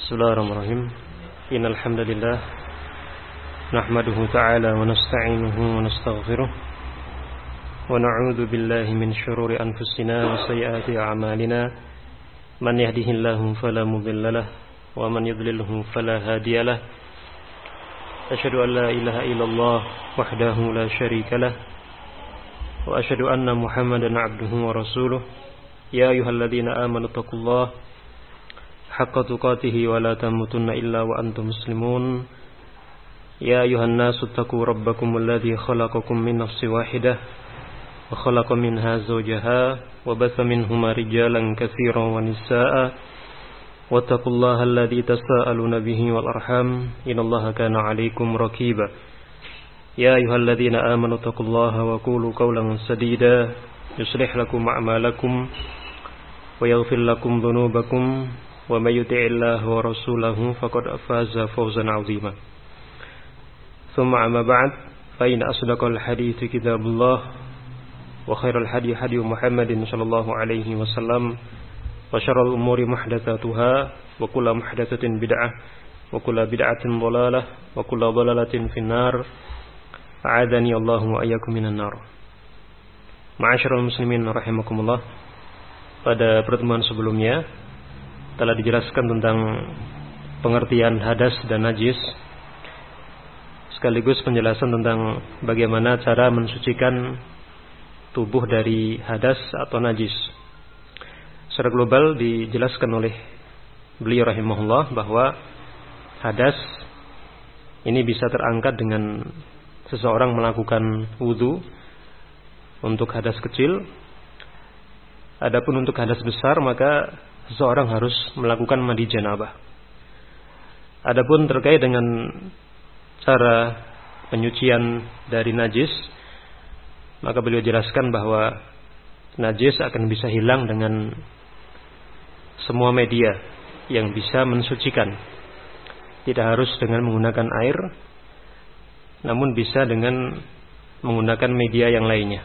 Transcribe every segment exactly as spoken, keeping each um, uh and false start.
Bismillahirrahmanirrahim. Innal hamdalillah nahmaduhu ta'ala wa nasta'inuhu wa nastaghfiruh wa na'udzu billahi min shururi anfusina wa sayyiati a'malina. Man yahdihillahu fala mudhillalah wa man yudlilhu fala hadiyalah. Asyhadu an la ilaha illallah wahdahu la syarikalah wa asyhadu anna Muhammadan 'abduhu wa rasuluh. Ya ayyuhalladzina amanu taqullaha haqqa tuqatih wa la tamutunna illa wa antum muslimun. Ya ayuhan nasu taqu rabbakum alladhi khalaqakum min nafsin wahidah wa khalaqa minha zawjaha wa batha minhuma rijalan katsiran wa nisaa'a wattaqullaha alladhi tasaaluna bihi wal arham innallaha kana 'alaykum raqiba. Ya ayyuhalladzina amanu taqullaha wa qulu qawlan sadida yuslih lakum a'malakum wa yaghfir lakum dhunubakum wa may yuti'illaha wa rasulahu faqad faza fawzan 'azima. Tsumma amma ba'd, fa inna asdaqal hadithi kitabullah wa khairal hadi hadi Muhammadin sallallahu alaihi wasallam wa syarrul umuri muhdatsatuha wa kullu muhdatsatin bid'ah wa kullu bid'atin dhalalah wa kullu dhalalatin finnar. A'adani Allahu wa iyyakum minan nar. Ma'asyiral muslimin rahimakumullah. Pada pertemuan sebelumnya telah dijelaskan tentang pengertian hadas dan najis, sekaligus penjelasan tentang bagaimana cara mensucikan tubuh dari hadas atau najis. Secara global dijelaskan oleh beliau rahimahullah bahwa hadas ini bisa terangkat dengan seseorang melakukan wudu untuk hadas kecil. Adapun untuk hadas besar maka seseorang harus melakukan mandi janabah. Adapun terkait dengan cara penyucian dari najis, maka beliau jelaskan bahwa najis akan bisa hilang dengan semua media yang bisa mensucikan. Tidak harus dengan menggunakan air, namun bisa dengan menggunakan media yang lainnya.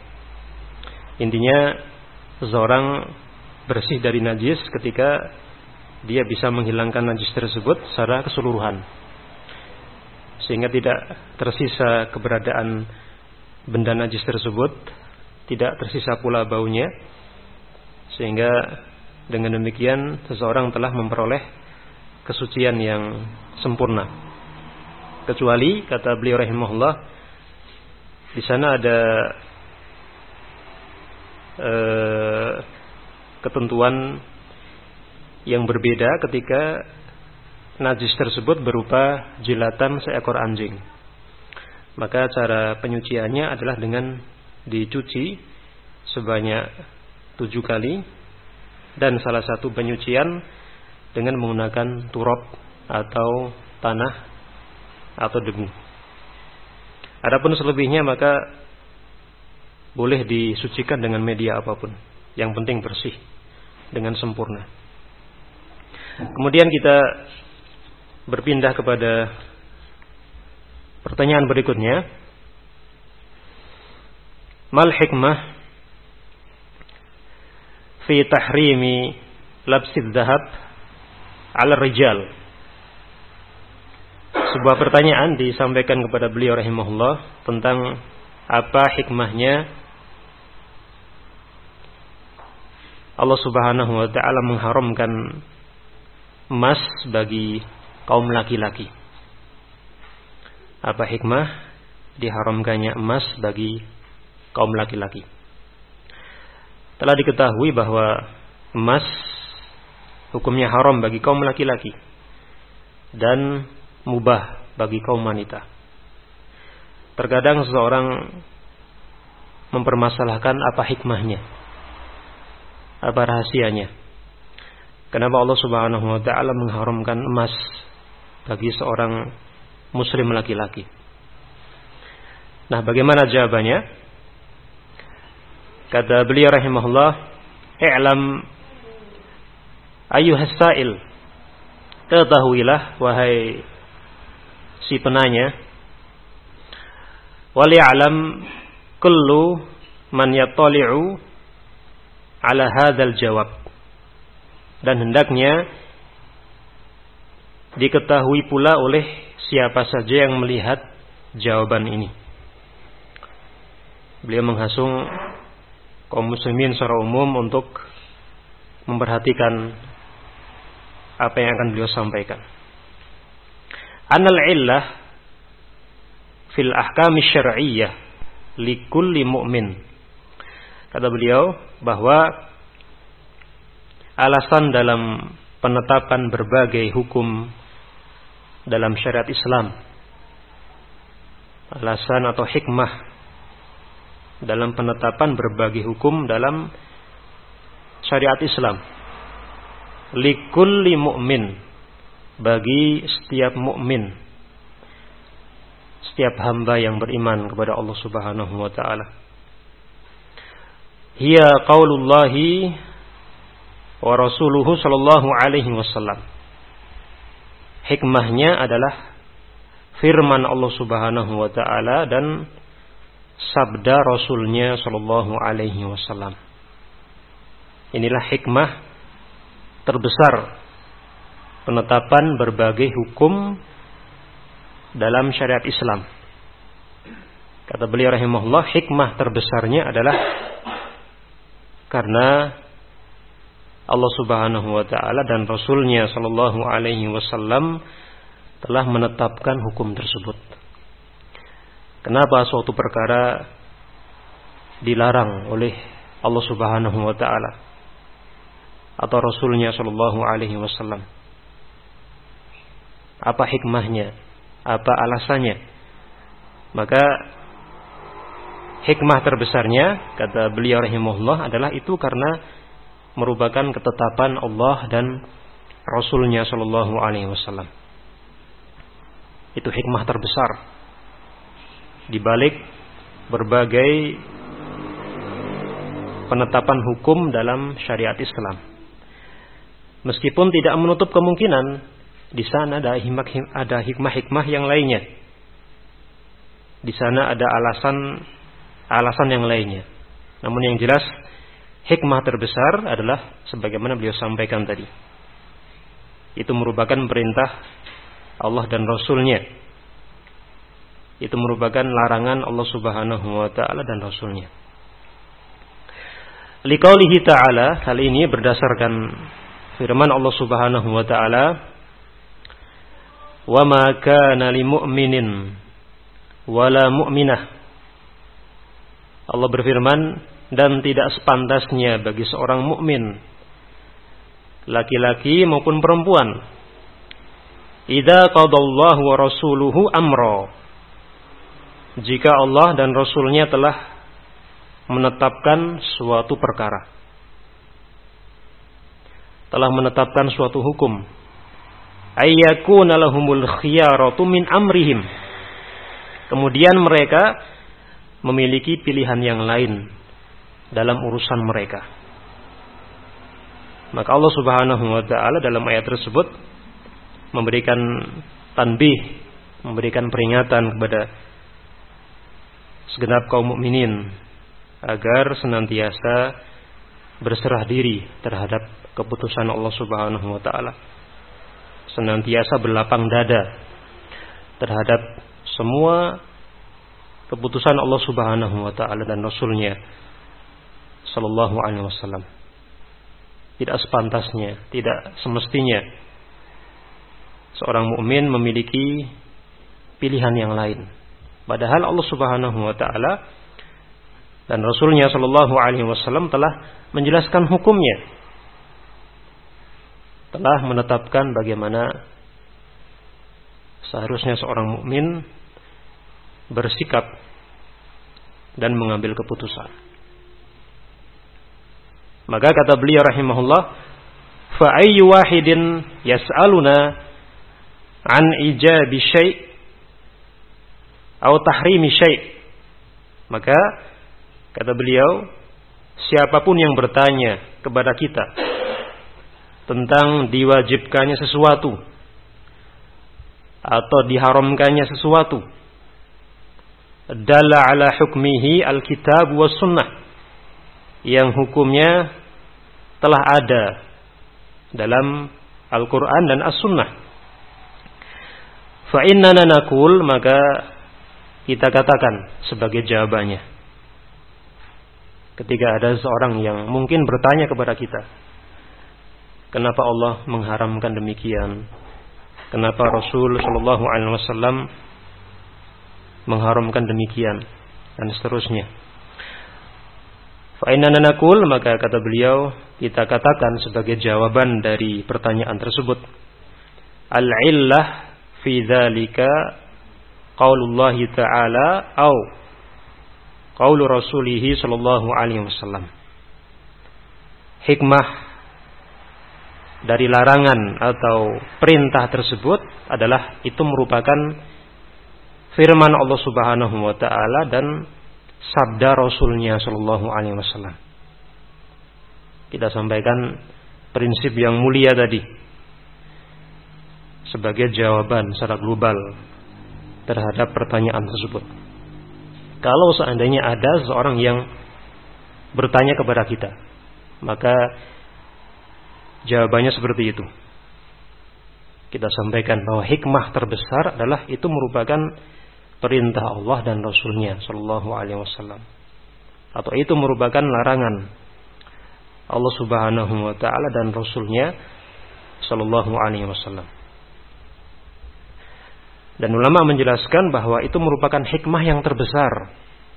Intinya seseorang bersih dari najis ketika dia bisa menghilangkan najis tersebut secara keseluruhan, sehingga tidak tersisa keberadaan benda najis tersebut, tidak tersisa pula baunya, sehingga dengan demikian seseorang telah memperoleh kesucian yang sempurna. Kecuali kata beliau rahimahullah, di sana ada eh, ketentuan yang berbeda ketika najis tersebut berupa jilatan seekor anjing. Maka cara penyuciannya adalah dengan dicuci sebanyak tujuh kali, dan salah satu penyucian dengan menggunakan turab atau tanah atau debu. Adapun selebihnya maka boleh disucikan dengan media apapun, yang penting bersih dengan sempurna. Kemudian kita berpindah kepada pertanyaan berikutnya. Mal hikmah fi tahrimi labsid dhahab 'ala rijal? Sebuah pertanyaan disampaikan kepada beliau rahimahullah tentang apa hikmahnya Allah Subhanahu wa ta'ala mengharamkan emas bagi kaum laki-laki. Apa hikmah diharamkannya emas bagi kaum laki-laki? Telah diketahui bahwa emas hukumnya haram bagi kaum laki-laki dan mubah bagi kaum wanita. Terkadang seseorang mempermasalahkan apa hikmahnya, apa rahasianya, kenapa Allah Subhanahu wa ta'ala mengharamkan emas bagi seorang muslim laki-laki. Nah, bagaimana jawabannya? Kata beliau rahimahullah, i'lam ayyuhas sa'il, ketahuilah wahai si penanya, wal ya'lam kullu man yattali'u ala hadzal jawab, dan hendaknya diketahui pula oleh siapa saja yang melihat jawaban ini. Beliau menghasung kaum muslimin secara umum untuk memperhatikan apa yang akan beliau sampaikan. Anal illah fil ahkam syar'iyyah likulli mu'min. Kata beliau bahwa alasan dalam penetapan berbagai hukum dalam syariat Islam, alasan atau hikmah dalam penetapan berbagai hukum dalam syariat Islam, likulli mu'min, bagi setiap mukmin, setiap hamba yang beriman kepada Allah Subhanahu wa taala. Hiya qaulullahi wa rasuluhu sallallahu alaihi wasallam. Hikmahnya adalah firman Allah Subhanahu wa taala dan sabda Rasulnya sallallahu alaihi wasallam. Inilah hikmah terbesar penetapan berbagai hukum dalam syariat Islam. Kata beliau rahimahullah, hikmah terbesarnya adalah karena Allah Subhanahu wa taala dan Rasulnya sallallahu alaihi wasallam telah menetapkan hukum tersebut. Kenapa suatu perkara dilarang oleh Allah Subhanahu wa taala atau Rasulnya sallallahu alaihi wasallam? Apa hikmahnya? Apa alasannya? Maka hikmah terbesarnya, kata beliau rahimahullah, adalah itu karena merupakan ketetapan Allah dan Rasulnya sallallahu alaihi wasallam. Itu hikmah terbesar di balik berbagai penetapan hukum dalam syariat Islam. Meskipun tidak menutup kemungkinan di sana ada hikmah, ada hikmah-hikmah yang lainnya. Di sana ada alasan alasan yang lainnya. Namun yang jelas hikmah terbesar adalah sebagaimana beliau sampaikan tadi. Itu merupakan perintah Allah dan Rasulnya. Itu merupakan larangan Allah Subhanahu wa taala dan Rasulnya. Liqaulihi ta'ala, hal ini berdasarkan firman Allah Subhanahu wa taala, "Wa ma kana lil mu'minin wala mu'minah." Allah berfirman, dan tidak sepantasnya bagi seorang mukmin, laki-laki maupun perempuan, idza qadallahu wa rasuluhu amra, jika Allah dan Rasulnya telah menetapkan suatu perkara, telah menetapkan suatu hukum, ayyakuna lahumul khiyaratu min amrihim, kemudian mereka memiliki pilihan yang lain dalam urusan mereka. Maka Allah Subhanahu wa taala dalam ayat tersebut memberikan tanbih, memberikan peringatan kepada segenap kaum mukminin agar senantiasa berserah diri terhadap keputusan Allah Subhanahu wa taala, senantiasa berlapang dada terhadap semua keputusan Allah Subhanahu wa taala dan Rasulnya sallallahu alaihi wasallam. Tidak sepantasnya, tidak semestinya seorang mukmin memiliki pilihan yang lain. Padahal Allah Subhanahu wa taala dan Rasulnya sallallahu alaihi wasallam telah menjelaskan hukumnya, telah menetapkan bagaimana seharusnya seorang mukmin bersikap dan mengambil keputusan. Maka kata beliau rahimahullah, fa ayyu wahidin yas'aluna an ijabi syai' atau tahrimi syai'. Maka kata beliau, siapapun yang bertanya kepada kita tentang diwajibkannya sesuatu atau diharamkannya sesuatu, dalla ala hukmihi alkitab was sunnah, yang hukumnya telah ada dalam Al-Quran dan As-Sunnah. Fa innana naqul, maka kita katakan sebagai jawabannya. Ketika ada seorang yang mungkin bertanya kepada kita, kenapa Allah mengharamkan demikian? Kenapa Rasul sallallahu alaihi wasallam mengharamkan demikian? Dan seterusnya. Fa innana naqul, maka kata beliau, kita katakan sebagai jawaban dari pertanyaan tersebut, al-illah fi dzalika qaulullah ta'ala au qaul rasulih sallallahu alaihi wasallam. Hikmah dari larangan atau perintah tersebut adalah itu merupakan firman Allah Subhanahu wa taala dan sabda Rasulnya sallallahu alaihi wasallam. Kita sampaikan prinsip yang mulia tadi sebagai jawaban secara global terhadap pertanyaan tersebut. Kalau seandainya ada seorang yang bertanya kepada kita, maka jawabannya seperti itu. Kita sampaikan bahwa hikmah terbesar adalah itu merupakan perintah Allah dan Rasulnya sallallahu alaihi wasallam, atau itu merupakan larangan Allah Subhanahu wa taala dan Rasulnya sallallahu alaihi wasallam. Dan ulama menjelaskan bahwa itu merupakan hikmah yang terbesar.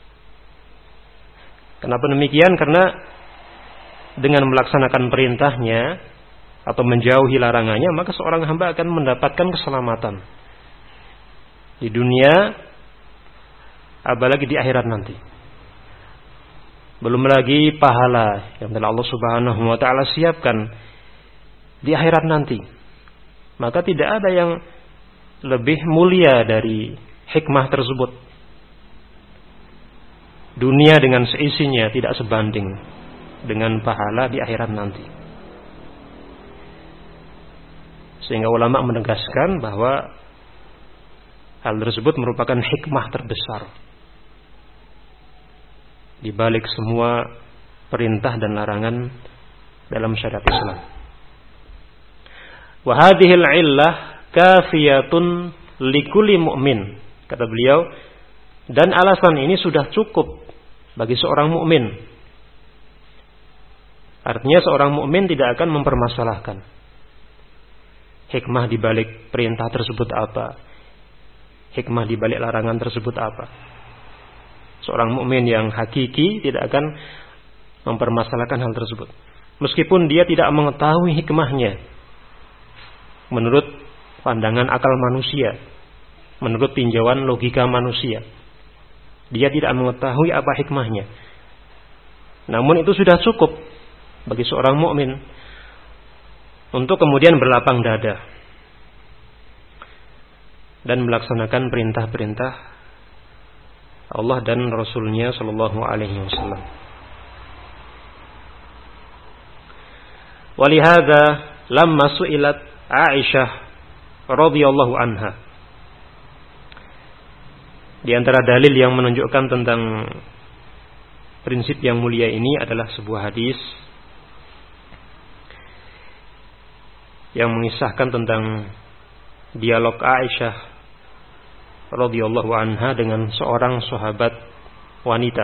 Kenapa demikian? Karena dengan melaksanakan perintahnya atau menjauhi larangannya, maka seorang hamba akan mendapatkan keselamatan di dunia, apalagi di akhirat nanti. Belum lagi pahala yang telah Allah Subhanahu wa taala siapkan di akhirat nanti. Maka tidak ada yang lebih mulia dari hikmah tersebut. Dunia dengan seisinya tidak sebanding dengan pahala di akhirat nanti. Sehingga ulama menegaskan bahwa hal tersebut merupakan hikmah terbesar di balik semua perintah dan larangan dalam syariat Islam. Wa hadhil illah kafiyatun likulli mu'min, kata beliau, dan alasan ini sudah cukup bagi seorang mukmin. Artinya seorang mukmin tidak akan mempermasalahkan hikmah di balik perintah tersebut apa, hikmah di balik larangan tersebut apa. Seorang mukmin yang hakiki tidak akan mempermasalahkan hal tersebut, meskipun dia tidak mengetahui hikmahnya menurut pandangan akal manusia, menurut tinjauan logika manusia. Dia tidak mengetahui apa hikmahnya. Namun itu sudah cukup bagi seorang mukmin untuk kemudian berlapang dada dan melaksanakan perintah-perintah Allah dan Rasulnya sallallahu alaihi wasallam. Walihada lamma su'ilat Aisyah radhiyallahu anha, di antara dalil yang menunjukkan tentang prinsip yang mulia ini adalah sebuah hadis yang mengisahkan tentang dialog Aisyah radhiyallahu anha dengan seorang sahabat wanita.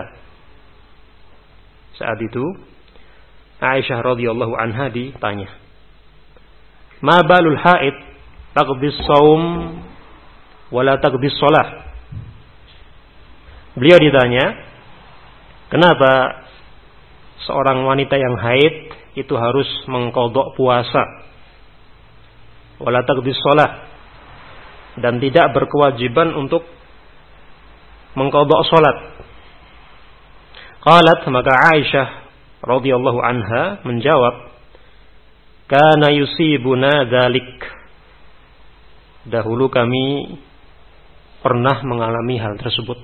Saat itu Aisyah radhiyallahu anha ditanya, "Ma balul haid taqdis saum wala taqdis shalah?" Beliau ditanya, kenapa seorang wanita yang haid itu harus mengqadha puasa, wala taqdis shalah, dan tidak berkewajiban untuk mengqadha salat. Qalat, maka Aisyah radhiyallahu anha menjawab, kana yusibuna dzalik, dahulu kami pernah mengalami hal tersebut.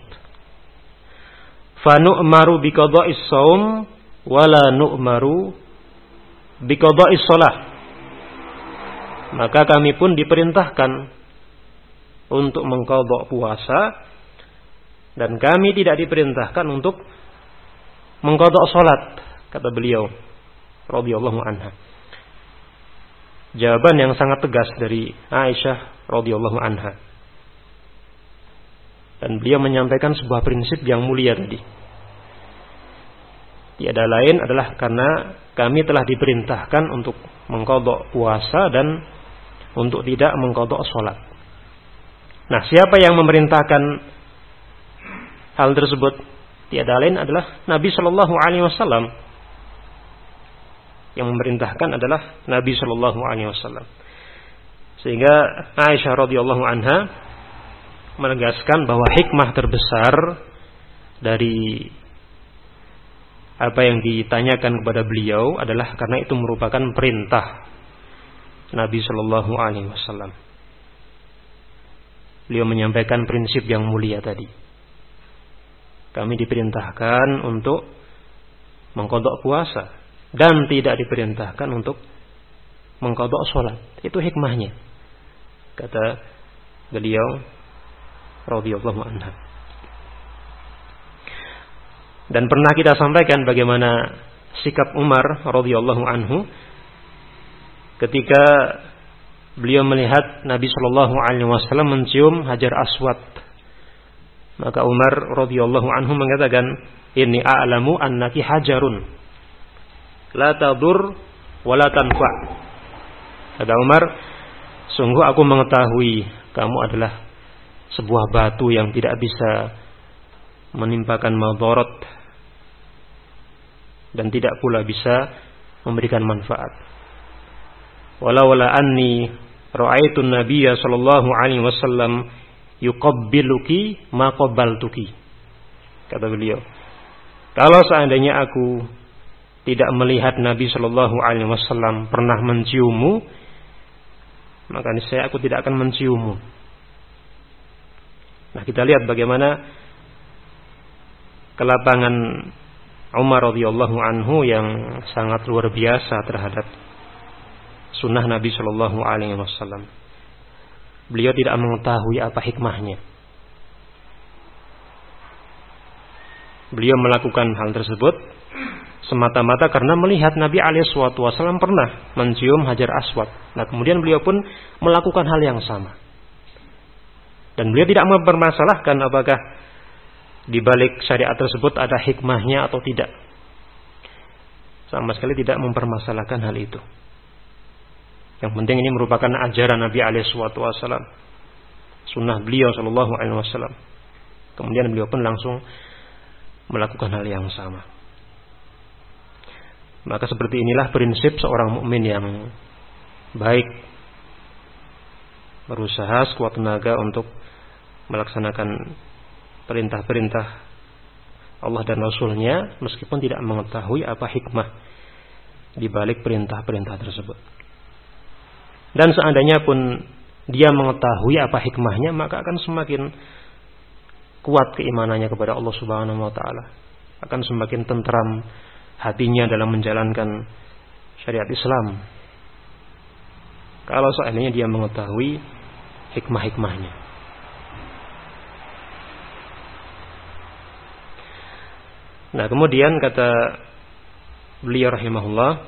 Fa nu'maru biqadha'is shaum wala nu'maru biqadha'is shalah, maka kami pun diperintahkan untuk mengqadha puasa dan kami tidak diperintahkan untuk mengqadha salat, kata beliau radhiyallahu anha. Jawaban yang sangat tegas dari Aisyah radhiyallahu anha. Dan beliau menyampaikan sebuah prinsip yang mulia tadi. Tiada lain adalah karena kami telah diperintahkan untuk mengqadha puasa dan untuk tidak mengqadha salat. Nah, siapa yang memerintahkan hal tersebut? Tiada lain adalah Nabi Shallallahu Alaihi Wasallam. Yang memerintahkan adalah Nabi Shallallahu Alaihi Wasallam. Sehingga Aisyah radhiyallahu anha menegaskan bahwa hikmah terbesar dari apa yang ditanyakan kepada beliau adalah karena itu merupakan perintah Nabi Shallallahu Alaihi Wasallam. Beliau menyampaikan prinsip yang mulia tadi. Kami diperintahkan untuk mengqadha puasa dan tidak diperintahkan untuk mengqadha salat. Itu hikmahnya, kata beliau radhiyallahu anha. Dan pernah kita sampaikan bagaimana sikap Umar radhiyallahu anhu ketika beliau melihat Nabi Shallallahu Alaihi Wasallam mencium Hajar Aswad. Maka Umar radhiyallahu anhu mengatakan, "Inni a'lamu annaki hajarun, la tadur wa la tanfa." Kata Umar, sungguh aku mengetahui kamu adalah sebuah batu yang tidak bisa menimpakan madarat dan tidak pula bisa memberikan manfaat. Walau la anni ra'aitu an-nabiyya sallallahu alaihi wasallam yuqabbiluki ma qabbaltuki. Kata beliau, kalau seandainya aku tidak melihat Nabi sallallahu alaihi wasallam pernah menciummu, maka niscaya aku tidak akan menciummu. Nah, kita lihat bagaimana kelapangan Umar radhiyallahu anhu yang sangat luar biasa terhadap sunnah Nabi Shallallahu Alaihi Wasallam. Beliau tidak mengetahui apa hikmahnya. Beliau melakukan hal tersebut semata-mata karena melihat Nabi Alaihi Wasallam pernah mencium Hajar Aswad. Nah, kemudian beliau pun melakukan hal yang sama. Dan beliau tidak mempermasalahkan apakah di balik syariat tersebut ada hikmahnya atau tidak. Sama sekali tidak mempermasalahkan hal itu. Yang penting ini merupakan ajaran Nabi alaihi wasallam, sunnah beliau sallallahu alaihi wasallam. Kemudian beliau pun langsung melakukan hal yang sama. Maka seperti inilah prinsip seorang mukmin yang baik, berusaha sekuat tenaga untuk melaksanakan perintah-perintah Allah dan Rasul-Nya meskipun tidak mengetahui apa hikmah di balik perintah-perintah tersebut. Dan seandainya pun dia mengetahui apa hikmahnya, maka akan semakin kuat keimanannya kepada Allah Subhanahu wa taala. Akan semakin tentram hatinya dalam menjalankan syariat Islam. Kalau seandainya dia mengetahui hikmah-hikmahnya. Nah, kemudian kata beliau rahimahullah,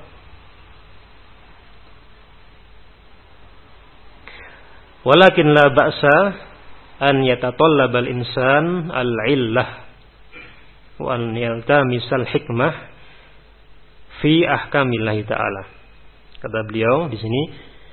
walakin la ba'sa an yatatallab al-insan al-illah wa an yaltamisal hikmah fi ahkamillah ta'ala. Kata beliau di sini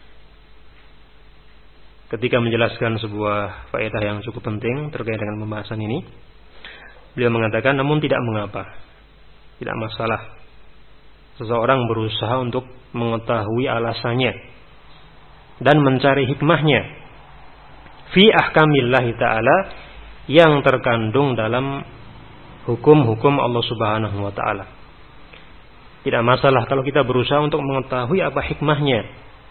ketika menjelaskan sebuah faedah yang cukup penting terkait dengan pembahasan ini, beliau mengatakan, namun tidak mengapa, tidak masalah seseorang berusaha untuk mengetahui alasannya dan mencari hikmahnya fi ahkamillahi ta'ala yang terkandung dalam hukum-hukum Allah Subhanahu wa ta'ala. Tidak masalah kalau kita berusaha untuk mengetahui apa hikmahnya,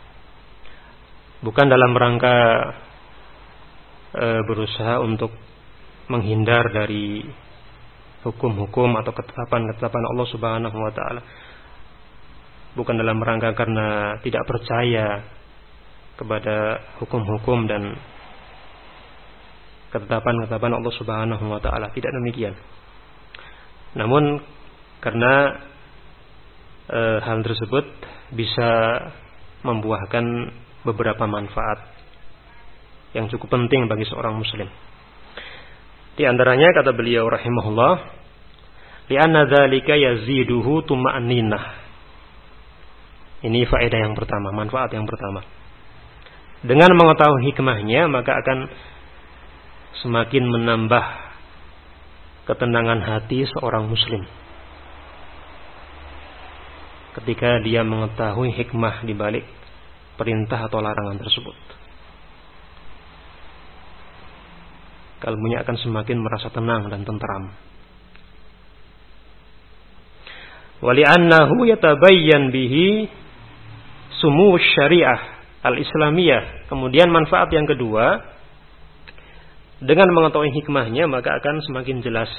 bukan dalam rangka e, berusaha untuk menghindar dari hukum-hukum atau ketetapan-ketetapan Allah Subhanahu wa ta'ala, bukan dalam rangka karena tidak percaya kepada hukum-hukum dan ketetapan-ketetapan Allah Subhanahu wa ta'ala. Tidak demikian. Namun karena e, hal tersebut bisa membuahkan beberapa manfaat yang cukup penting bagi seorang muslim. Di antaranya kata beliau rahimahullah, li'anna dzalika yaziduhu tuma'ninah. Ini faedah yang pertama, manfaat yang pertama. Dengan mengetahui hikmahnya maka akan semakin menambah ketenangan hati seorang muslim. Ketika dia mengetahui hikmah di balik perintah atau larangan tersebut, kalbunya akan semakin merasa tenang dan tenteram. Wali'annahu yatabayyan bihi sumu syariah al-islamiyah. Kemudian manfaat yang kedua, dengan mengetahui hikmahnya maka akan semakin jelas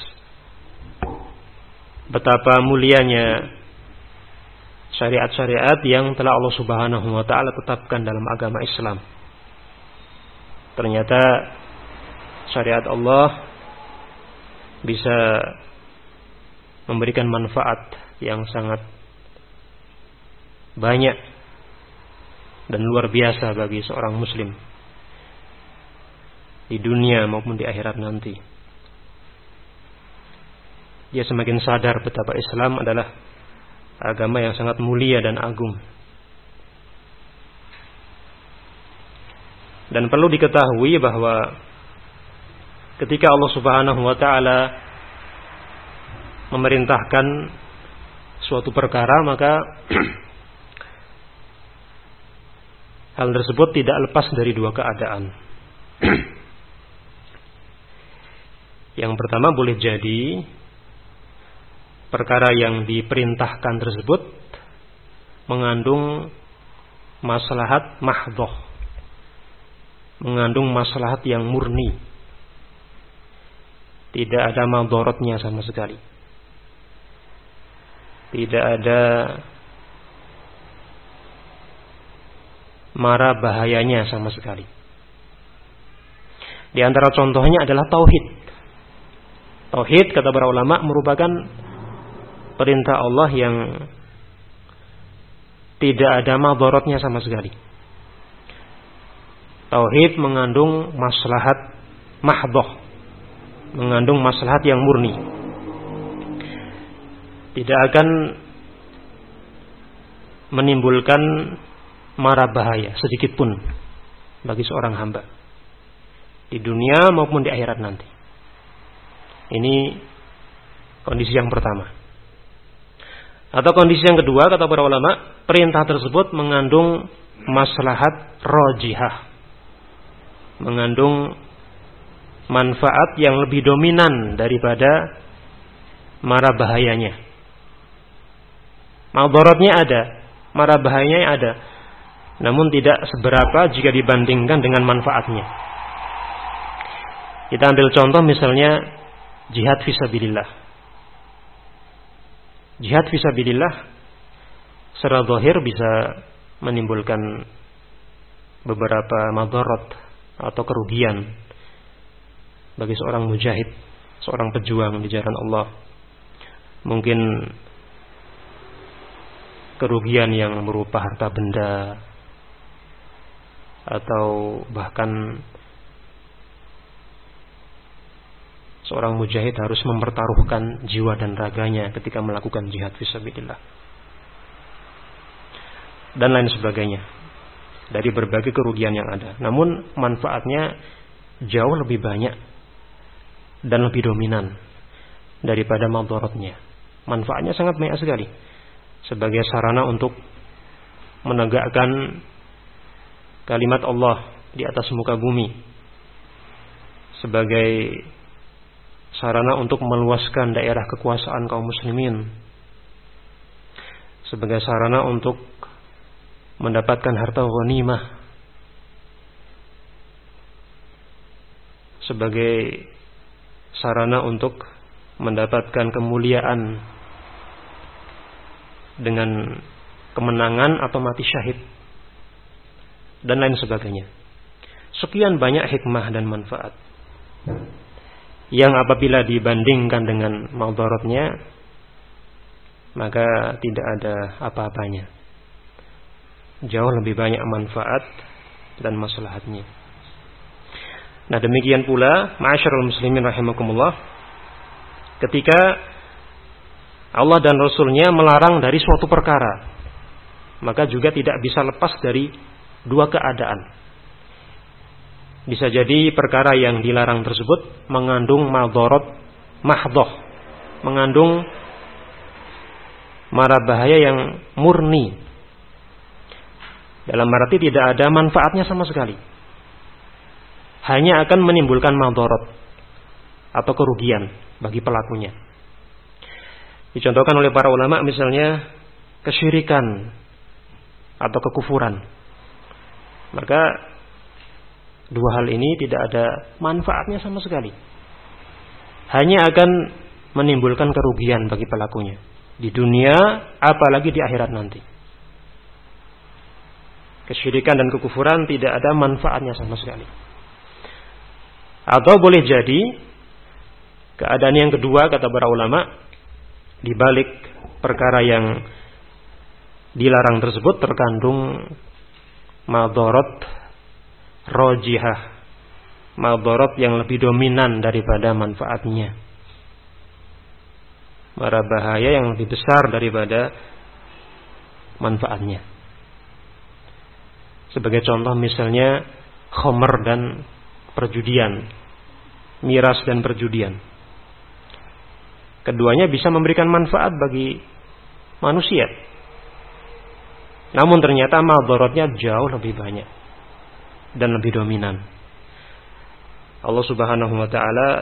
betapa mulianya syariat-syariat yang telah Allah Subhanahu wa taala tetapkan dalam agama Islam. Ternyata syariat Allah bisa memberikan manfaat yang sangat banyak dan luar biasa bagi seorang muslim di dunia maupun di akhirat nanti. Dia semakin sadar betapa Islam adalah agama yang sangat mulia dan agung. Dan perlu diketahui bahwa ketika Allah Subhanahu wa taala memerintahkan suatu perkara, maka hal tersebut tidak lepas dari dua keadaan. Yang pertama, boleh jadi perkara yang diperintahkan tersebut mengandung maslahat mahdhah, mengandung maslahat yang murni, tidak ada madharatnya sama sekali, tidak ada mara bahayanya sama sekali. Di antara contohnya adalah tauhid. Tauhid, kata para ulama, merupakan perintah Allah yang tidak ada madharatnya sama sekali. Tauhid mengandung maslahat mahdhah, mengandung maslahat yang murni, tidak akan menimbulkan mara bahaya sedikit pun bagi seorang hamba di dunia maupun di akhirat nanti. Ini kondisi yang pertama. Atau kondisi yang kedua, kata para ulama, perintah tersebut mengandung maslahat rajihah, mengandung manfaat yang lebih dominan daripada mara bahayanya. Madharatnya ada, mara bahayanya ada, namun tidak seberapa jika dibandingkan dengan manfaatnya. Kita ambil contoh misalnya jihad fisabilillah. Jihad fisabilillah secara zahir bisa menimbulkan beberapa madarat atau kerugian bagi seorang mujahid, seorang pejuang di jalan Allah. Mungkin kerugian yang berupa harta benda, atau bahkan seorang mujahid harus mempertaruhkan jiwa dan raganya ketika melakukan jihad fisabilillah, dan lain sebagainya dari berbagai kerugian yang ada. Namun manfaatnya jauh lebih banyak dan lebih dominan daripada madharatnya. Manfaatnya sangat banyak sekali sebagai sarana untuk menegakkan kalimat Allah di atas muka bumi, sebagai sarana untuk meluaskan daerah kekuasaan kaum muslimin, sebagai sarana untuk mendapatkan harta ghanimah, sebagai sarana untuk mendapatkan kemuliaan dengan kemenangan atau mati syahid, dan lain sebagainya. Sekian banyak hikmah dan manfaat yang apabila dibandingkan dengan madharatnya maka tidak ada apa-apanya. Jauh lebih banyak manfaat dan maslahatnya. Nah, demikian pula ma'asyiral muslimin rahimakumullah, ketika Allah dan Rasul-Nya melarang dari suatu perkara, maka juga tidak bisa lepas dari dua keadaan. Bisa jadi perkara yang dilarang tersebut mengandung madharat mahdhah, mengandung mara bahaya yang murni, dalam arti tidak ada manfaatnya sama sekali, hanya akan menimbulkan madharat atau kerugian bagi pelakunya. Dicontohkan oleh para ulama misalnya kesyirikan atau kekufuran. Maka dua hal ini tidak ada manfaatnya sama sekali, hanya akan menimbulkan kerugian bagi pelakunya di dunia, apalagi di akhirat nanti. Kesyirikan dan kekufuran tidak ada manfaatnya sama sekali. Atau boleh jadi keadaan yang kedua, kata para ulama, di balik perkara yang dilarang tersebut terkandung madharat rajihah, madharat yang lebih dominan daripada manfaatnya, mara bahaya yang lebih besar daripada manfaatnya. Sebagai contoh misalnya khamr dan perjudian, miras dan perjudian. Keduanya bisa memberikan manfaat bagi manusia, namun ternyata madharatnya jauh lebih banyak dan lebih dominan. Allah Subhanahu wa taala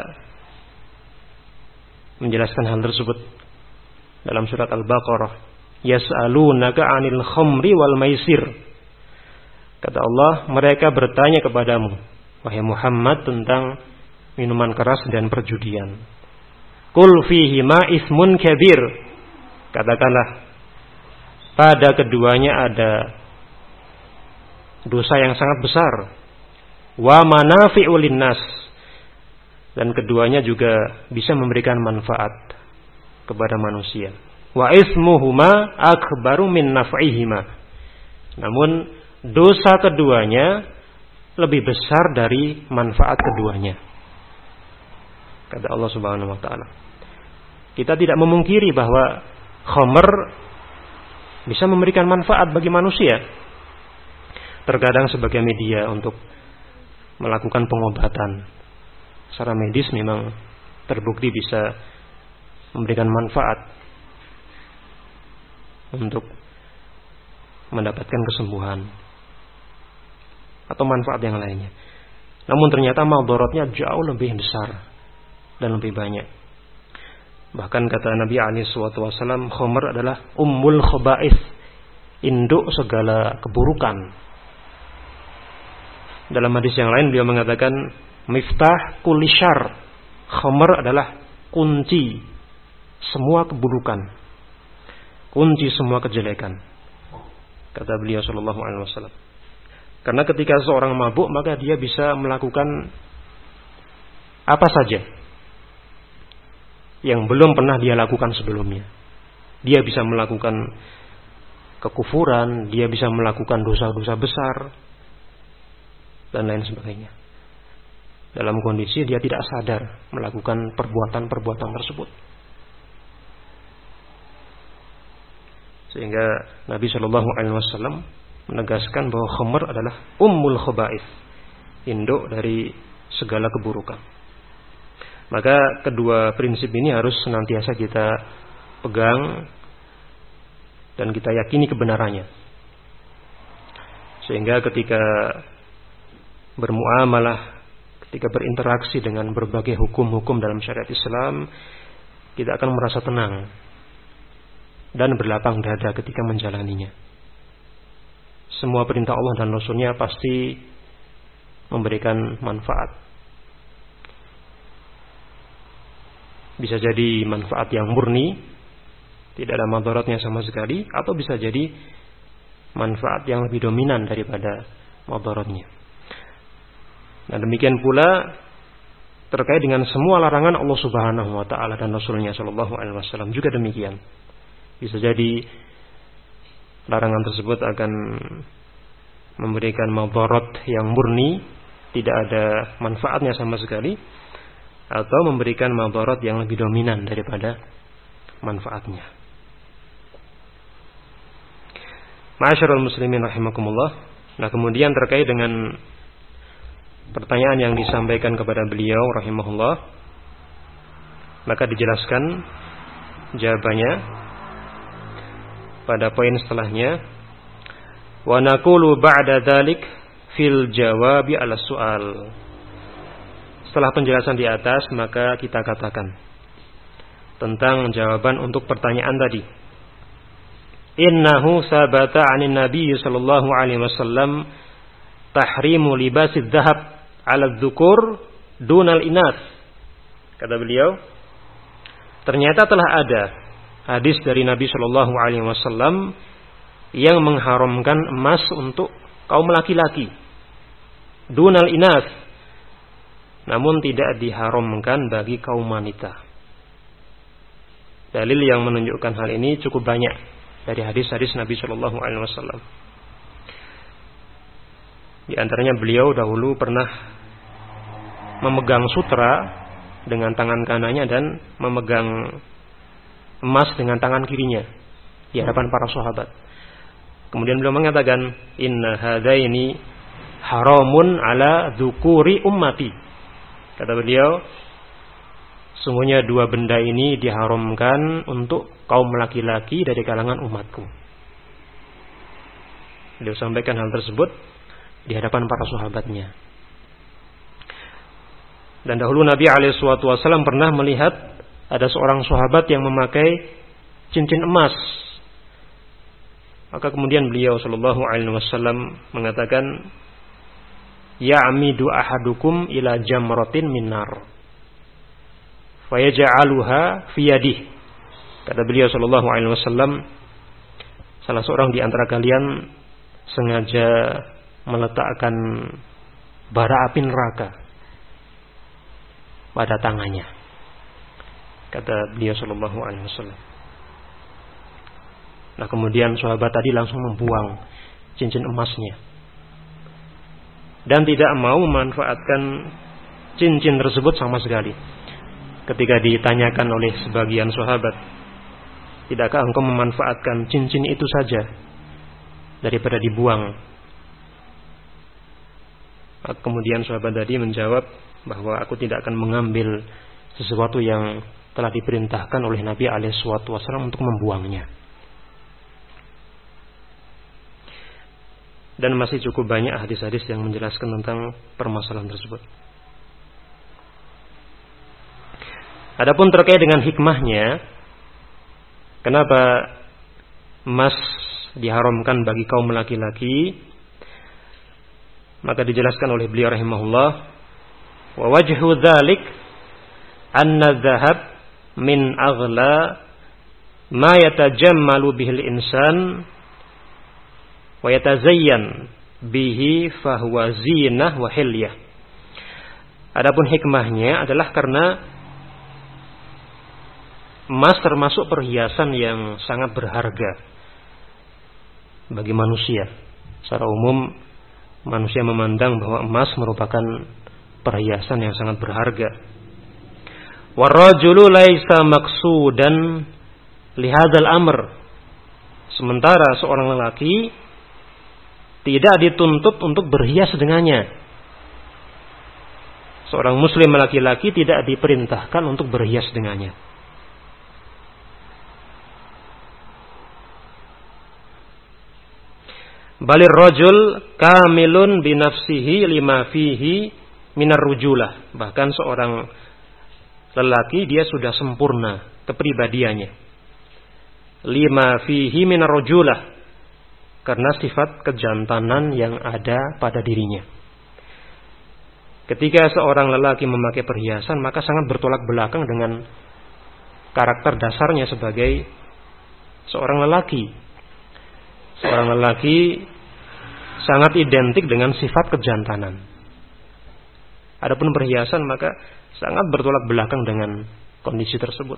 menjelaskan hal tersebut dalam surat Al-Baqarah, yas'alunaka 'anil khamri wal maisir. Kata Allah, mereka bertanya kepadamu, wahai Muhammad, tentang minuman keras dan perjudian. Qul fihima ismun kabir. Katakanlah, pada keduanya ada dosa yang sangat besar. Wa manafi'u linnas. Dan keduanya juga bisa memberikan manfaat kepada manusia. Wa ismuhuma akbaru min naf'ihima. Namun dosa keduanya lebih besar dari manfaat keduanya. Kata Allah Subhanahu wa taala. Kita tidak memungkiri bahwa khamr bisa memberikan manfaat bagi manusia. Terkadang sebagai media untuk melakukan pengobatan secara medis memang terbukti bisa memberikan manfaat untuk mendapatkan kesembuhan atau manfaat yang lainnya. Namun ternyata madharatnya jauh lebih besar dan lebih banyak. Bahkan kata Nabi alaihi wasallam, khamr adalah ummul khaba'ith, induk segala keburukan. Dalam hadis yang lain beliau mengatakan, miftah kulli syarr, khamr adalah kunci semua keburukan, kunci semua kejelekan, kata beliau sallallahu alaihi wasallam. Karena ketika seorang mabuk, maka dia bisa melakukan apa saja yang belum pernah dia lakukan sebelumnya. Dia bisa melakukan kekufuran, dia bisa melakukan dosa-dosa besar, dan lain sebagainya, dalam kondisi dia tidak sadar melakukan perbuatan-perbuatan tersebut. Sehingga Nabi Shallallahu Alaihi Wasallam menegaskan bahwa khamr adalah ummul khaba'ith, induk dari segala keburukan. Maka kedua prinsip ini harus senantiasa kita pegang dan kita yakini kebenarannya, sehingga ketika bermuamalah, ketika berinteraksi dengan berbagai hukum-hukum dalam syariat Islam, kita akan merasa tenang dan berlapang dada ketika menjalaninya. Semua perintah Allah dan Rasul-Nya pasti memberikan manfaat. Bisa jadi manfaat yang murni, tidak ada madaratnya sama sekali, atau bisa jadi manfaat yang lebih dominan daripada madaratnya. Nah, demikian pula terkait dengan semua larangan Allah Subhanahu wa taala dan Rasul-Nya sallallahu alaihi wasallam juga demikian. Bisa jadi larangan tersebut akan memberikan madarat yang murni, tidak ada manfaatnya sama sekali, atau memberikan madarat yang lebih dominan daripada manfaatnya. Ma'asyiral muslimin rahimakumullah. Nah, kemudian terkait dengan pertanyaan yang disampaikan kepada beliau rahimahullah, maka dijelaskan jawabannya pada poin setelahnya. Wa naqulu ba'da dzalik fil jawabi 'ala su'al. Setelah penjelasan di atas, maka kita katakan tentang jawaban untuk pertanyaan tadi. Innahu sabata 'anin nabiy sallallahu alaihi wasallam tahrimu libasid dhahab 'ala dzukur dunal inas. Kata beliau, ternyata telah ada hadis dari Nabi sallallahu alaihi wasallam yang mengharamkan emas untuk kaum laki-laki, dunal inas, namun tidak diharamkan bagi kaum wanita. Dalil yang menunjukkan hal ini cukup banyak dari hadis-hadis Nabi sallallahu alaihi wasallam. Di antaranya beliau dahulu pernah memegang sutra dengan tangan kanannya dan memegang emas dengan tangan kirinya di hadapan para sahabat. Kemudian beliau mengatakan, inna hadaini haramun ala dzukuri ummati. Kata beliau, sungguhnya dua benda ini diharamkan untuk kaum laki-laki dari kalangan umatku. Beliau sampaikan hal tersebut di hadapan para sahabatnya. Dan dahulu Nabi alaihi wasallam pernah melihat ada seorang sahabat yang memakai cincin emas. Maka kemudian beliau sallallahu alaihi wasallam mengatakan, ya'midu ahadukum ila jamratin minnar fayaj'aluha fi yadihi. Kata beliau sallallahu alaihi wasallam, salah seorang di antara kalian sengaja meletakkan bara api neraka pada tangannya. Kata beliau sallallahu alaihi wasallam. Nah, kemudian sahabat tadi langsung membuang cincin emasnya dan tidak mau memanfaatkan cincin tersebut sama sekali. Ketika ditanyakan oleh sebagian sahabat, tidakkah engkau memanfaatkan cincin itu saja daripada dibuang? Kemudian sahabat tadi menjawab bahwa aku tidak akan mengambil sesuatu yang telah diperintahkan oleh Nabi alaihi wasallam untuk membuangnya. Dan masih cukup banyak hadis-hadis yang menjelaskan tentang permasalahan tersebut. Adapun terkait dengan hikmahnya, kenapa emas diharamkan bagi kaum laki-laki, maka dijelaskan oleh beliau rahimahullah, wa wajhu dzalik anna dzahab min aghla ma yatajammalu bihil insan wa yatazayyan bihi fahuwa zinah wa hilyah. Adapun hikmahnya adalah karena emas termasuk perhiasan yang sangat berharga bagi manusia. Secara umum manusia memandang bahwa emas merupakan perhiasan yang sangat berharga. Warrajulu laisa maqsudan lihadzal amr. Sementara seorang lelaki tidak dituntut untuk berhias dengannya. Seorang muslim laki-laki tidak diperintahkan untuk berhias dengannya. Balir rajul kamilun binafsihi lima fihi minar rujulah. Bahkan seorang lelaki dia sudah sempurna kepribadiannya. Lima fihi minar rujulah, karena sifat kejantanan yang ada pada dirinya. Ketika seorang lelaki memakai perhiasan, maka sangat bertolak belakang dengan karakter dasarnya sebagai seorang lelaki. Seorang lelaki sangat identik dengan sifat kejantanan. Adapun perhiasan maka sangat bertolak belakang dengan kondisi tersebut.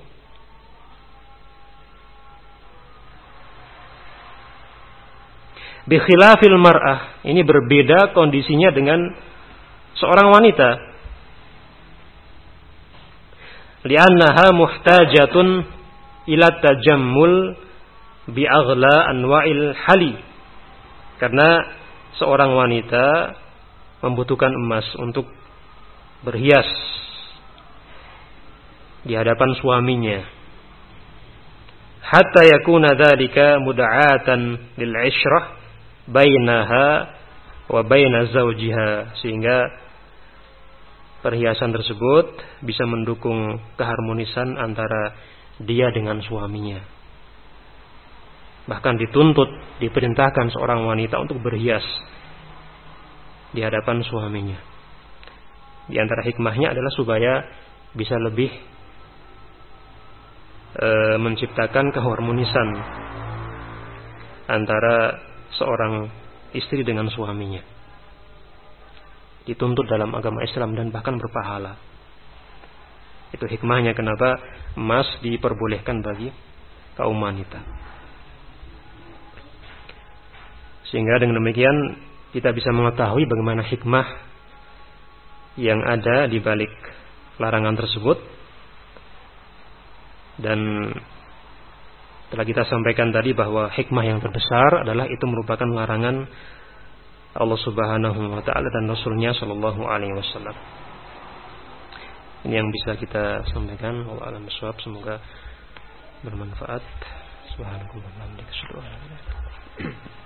Bikhilafil mar'ah, ini berbeda kondisinya dengan seorang wanita. Li'annaha muhtajatun ila tajammul bi aghla anwa'il hali. Karena seorang wanita membutuhkan emas untuk berhias di hadapan suaminya. Hatta yakuna dzalika muda'atan lil 'ishrah bainaha wa baina zawjiha, sehingga perhiasan tersebut bisa mendukung keharmonisan antara dia dengan suaminya. Bahkan dituntut, diperintahkan seorang wanita untuk berhias di hadapan suaminya. Di antara hikmahnya adalah supaya bisa lebih e, menciptakan keharmonisan antara seorang istri dengan suaminya. Dituntut dalam agama Islam dan bahkan berpahala. Itu hikmahnya kenapa emas diperbolehkan bagi kaum wanita. Sehingga dengan demikian kita bisa mengetahui bagaimana hikmah yang ada di balik larangan tersebut. Dan telah kita sampaikan tadi bahwa hikmah yang terbesar adalah itu merupakan larangan Allah Subhanahu wa taala dan Rasulnya sallallahu alaihi wasallam. Ini yang bisa kita sampaikan. Wallahu a'lam bishawab. Semoga bermanfaat. Subhanallah.